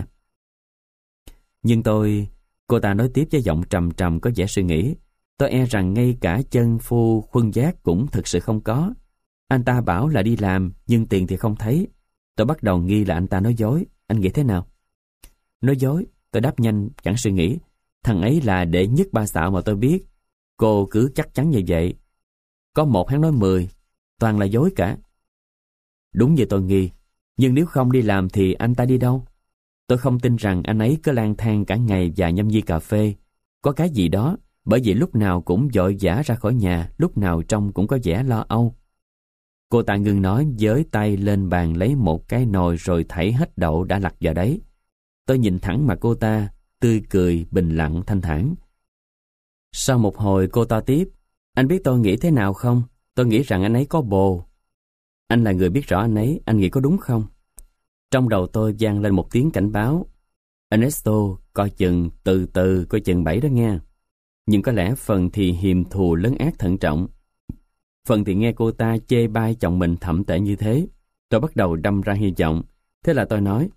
Nhưng tôi... Cô ta nói tiếp với giọng trầm trầm có vẻ suy nghĩ. Tôi e rằng ngay cả chân phu khuân giác cũng thực sự không có. Anh ta bảo là đi làm, nhưng tiền thì không thấy. Tôi bắt đầu nghi là anh ta nói dối. Anh nghĩ thế nào? Nói dối? Tôi đáp nhanh, chẳng suy nghĩ. Thằng ấy là đệ nhất ba xạo mà tôi biết. Cô cứ chắc chắn như vậy. Có một hắn nói mười, toàn là dối cả. Đúng như tôi nghi. Nhưng nếu không đi làm thì anh ta đi đâu? Tôi không tin rằng anh ấy cứ lang thang cả ngày và nhâm nhi cà phê. Có cái gì đó, bởi vì lúc nào cũng vội vã ra khỏi nhà, lúc nào trông cũng có vẻ lo âu. Cô ta ngưng nói, với tay lên bàn lấy một cái nồi rồi thảy hết đậu đã lặt vào đấy. Tôi nhìn thẳng mặt cô ta, tươi cười, bình lặng, thanh thản. Sau một hồi cô ta tiếp, anh biết tôi nghĩ thế nào không? Tôi nghĩ rằng anh ấy có bồ. Anh là người biết rõ anh ấy, anh nghĩ có đúng không? Trong đầu tôi vang lên một tiếng cảnh báo. Ernesto, coi chừng, từ từ, coi chừng bẫy đó nghe. Nhưng có lẽ phần thì hiềm thù lấn át thận trọng. Phần thì nghe cô ta chê bai chồng mình thậm tệ như thế. Tôi bắt đầu đâm ra hy vọng. Thế là tôi nói,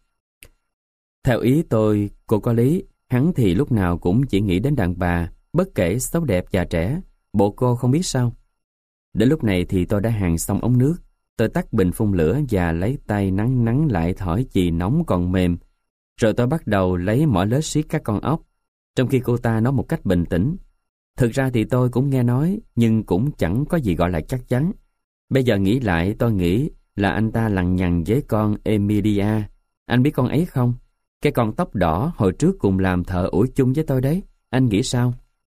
theo ý tôi, cô có lý. Hắn thì lúc nào cũng chỉ nghĩ đến đàn bà, bất kể xấu đẹp già trẻ. Bộ cô không biết sao? Đến lúc này thì tôi đã hàn xong ống nước. Tôi tắt bình phun lửa và lấy tay nắng nắng lại thỏi chì nóng còn mềm. Rồi tôi bắt đầu lấy mỏ lết siết các con ốc, trong khi cô ta nói một cách bình tĩnh. Thực ra thì tôi cũng nghe nói, nhưng cũng chẳng có gì gọi là chắc chắn. Bây giờ nghĩ lại, tôi nghĩ là anh ta lằng nhằng với con Emilia. Anh biết con ấy không? Cái con tóc đỏ hồi trước cùng làm thợ ủi chung với tôi đấy. Anh nghĩ sao?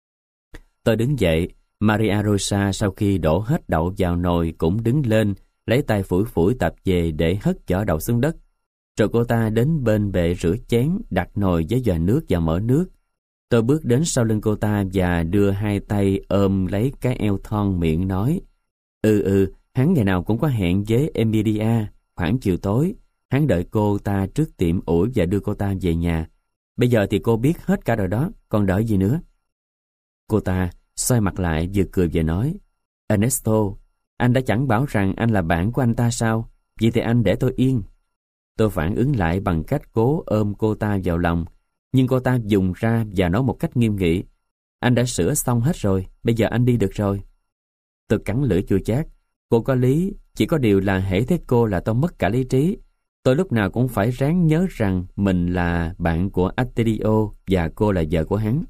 Tôi đứng dậy. Maria Rosa sau khi đổ hết đậu vào nồi cũng đứng lên, lấy tay phủi phủi tạp về để hất vỏ đậu xuống đất. Rồi cô ta đến bên bệ rửa chén, đặt nồi với vòi nước và mở nước. Tôi bước đến sau lưng cô ta và đưa hai tay ôm lấy cái eo thon miệng nói, Ừ ừ, hắn ngày nào cũng có hẹn với Emilia, khoảng chiều tối. Hắn đợi cô ta trước tiệm ủi và đưa cô ta về nhà. Bây giờ thì cô biết hết cả rồi đó, còn đợi gì nữa? Cô ta xoay mặt lại vừa cười vừa nói, Ernesto, anh đã chẳng bảo rằng anh là bạn của anh ta sao? Vậy thì anh để tôi yên. Tôi phản ứng lại bằng cách cố ôm cô ta vào lòng, nhưng cô ta dùng ra và nói một cách nghiêm nghị, anh đã sửa xong hết rồi, bây giờ anh đi được rồi. Tôi cắn lưỡi chua chát, cô có lý, chỉ có điều là hễ thấy cô là tôi mất cả lý trí. Tôi lúc nào cũng phải ráng nhớ rằng mình là bạn của Attilio và cô là vợ của hắn.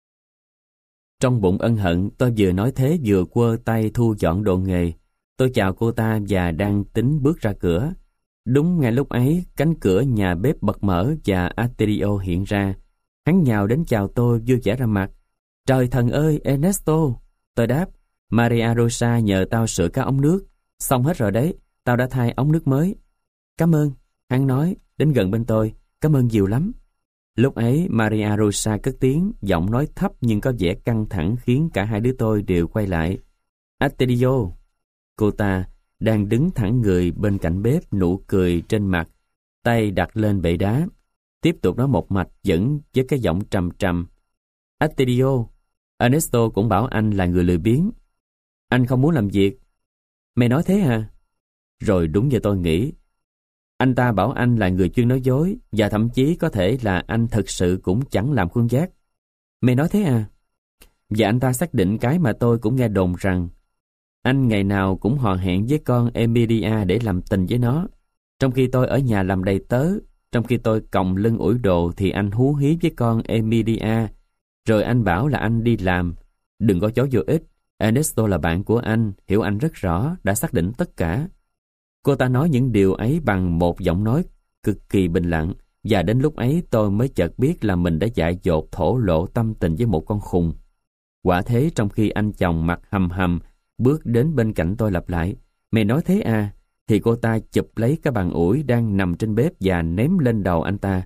Trong bụng ân hận, tôi vừa nói thế vừa quơ tay thu dọn đồ nghề. Tôi chào cô ta và đang tính bước ra cửa. Đúng ngay lúc ấy, cánh cửa nhà bếp bật mở và Attilio hiện ra. Hắn nhào đến chào tôi vui vẻ ra mặt. Trời thần ơi, Ernesto! Tôi đáp, Maria Rosa nhờ tao sửa các ống nước. Xong hết rồi đấy, tao đã thay ống nước mới. Cảm ơn, hắn nói, đến gần bên tôi. Cảm ơn nhiều lắm. Lúc ấy, Maria Rosa cất tiếng, giọng nói thấp nhưng có vẻ căng thẳng khiến cả hai đứa tôi đều quay lại. Attilio! Cô ta đang đứng thẳng người bên cạnh bếp, nụ cười trên mặt, tay đặt lên bệ đá. Tiếp tục nói một mạch vẫn với cái giọng trầm trầm. Attilio, Ernesto cũng bảo anh là người lười biếng. Anh không muốn làm việc. Mày nói thế à? Rồi đúng như tôi nghĩ. Anh ta bảo anh là người chuyên nói dối, và thậm chí có thể là anh thực sự cũng chẳng làm khuôn vác. Mày nói thế à? Và anh ta xác định cái mà tôi cũng nghe đồn rằng anh ngày nào cũng hò hẹn với con Emilia để làm tình với nó. Trong khi tôi ở nhà làm đầy tớ, trong khi tôi còng lưng ủi đồ thì anh hú hí với con Emilia. Rồi anh bảo là anh đi làm. Đừng có chối vô ích. Ernesto là bạn của anh, hiểu anh rất rõ, đã xác định tất cả. Cô ta nói những điều ấy bằng một giọng nói cực kỳ bình lặng, và đến lúc ấy tôi mới chợt biết là mình đã dại dột thổ lộ tâm tình với một con khùng. Quả thế trong khi anh chồng mặt hầm hầm bước đến bên cạnh tôi lặp lại, mày nói thế à? Thì cô ta chụp lấy cái bàn ủi đang nằm trên bếp và ném lên đầu anh ta.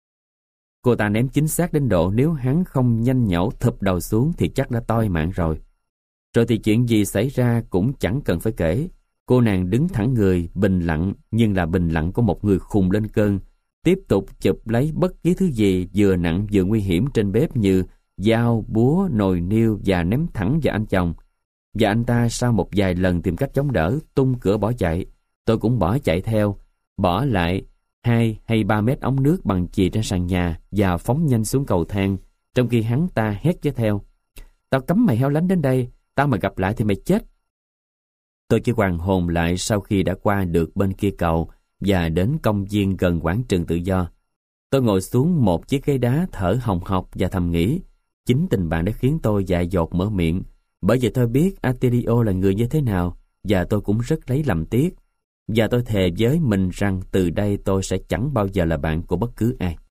Cô ta ném chính xác đến độ nếu hắn không nhanh nhẩu thụp đầu xuống thì chắc đã toi mạng rồi. Rồi thì chuyện gì xảy ra cũng chẳng cần phải kể. Cô nàng đứng thẳng người, bình lặng, nhưng là bình lặng của một người khùng lên cơn, tiếp tục chụp lấy bất kỳ thứ gì vừa nặng vừa nguy hiểm trên bếp như dao, búa, nồi niêu và ném thẳng vào anh chồng. Và anh ta sau một vài lần tìm cách chống đỡ, tung cửa bỏ chạy. Tôi cũng bỏ chạy theo, bỏ lại hai hay ba mét ống nước bằng chì trên sàn nhà và phóng nhanh xuống cầu thang, trong khi hắn ta hét với theo. Tao cấm mày heo lánh đến đây, tao mà gặp lại thì mày chết. Tôi chỉ hoàn hồn lại sau khi đã qua được bên kia cầu và đến công viên gần quảng trường Tự Do. Tôi ngồi xuống một chiếc ghế đá thở hồng hộc và thầm nghĩ, chính tình bạn đã khiến tôi dại dột mở miệng, bởi vì tôi biết Attilio là người như thế nào và tôi cũng rất lấy làm tiếc. Và tôi thề với mình rằng từ đây tôi sẽ chẳng bao giờ là bạn của bất cứ ai.